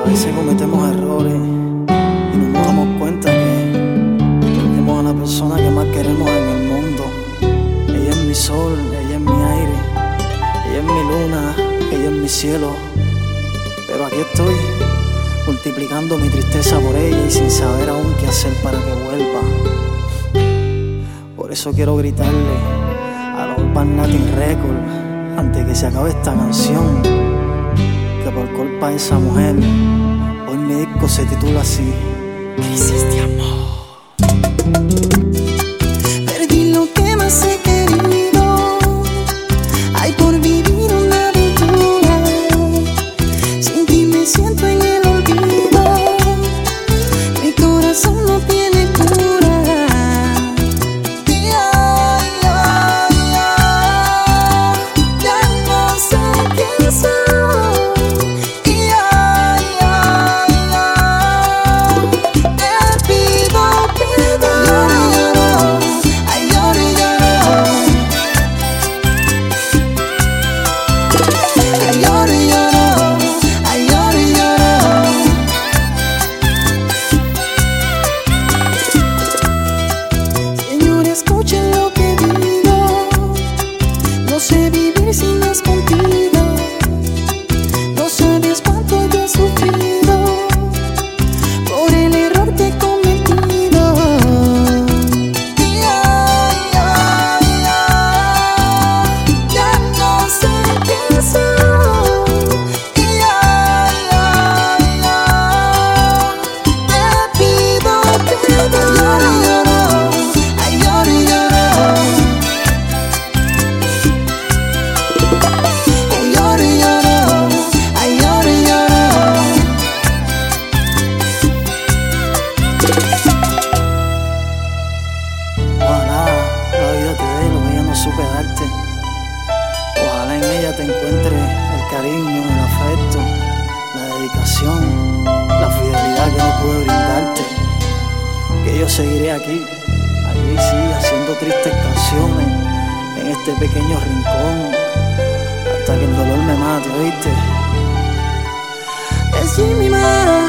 veces cometemos errores y no nos damos cuenta que perdemos a la persona que más queremos en el mundo. Ella es mi sol, ella es mi aire, ella es mi luna, ella es mi cielo. Pero aquí estoy, multiplicando mi tristeza por ella y sin saber aún qué hacer para que vuelva. Por eso quiero gritarle a los Urban Latin Records, antes que se acabe esta canción, que por culpa de esa mujer hoy mi disco se titula así: Crisis de amor. Perdí lo que más he querido, ay, por vivir una aventura. Sin ti me siento en el olvido, mi corazón no tiene cura. Ya no sé quién soy. Te pido perdón. Ay, lloro y lloro. Ay, lloro y lloro. Ay, lloro y lloro. Señor, escuchen lo que digo. No sé vivir si no es contigo. No sabes cuánto yo he sufrido por el error que he cometido. Ya no sé quién soy. Te pido perdón. Ay, lloro y lloro. Ay, lloro y lloro. Ay, lloro y lloro. Ojalá la vida te dé lo que yo no supe darte. Ojalá en ella te encuentre el cariño, el afecto, la dedicación, la fidelidad que no pude brindarte. Que yo seguiré aquí sí, haciendo tristes canciones en este pequeño rincón hasta que el dolor me mate, ¿oíste? Es Jimmy Man.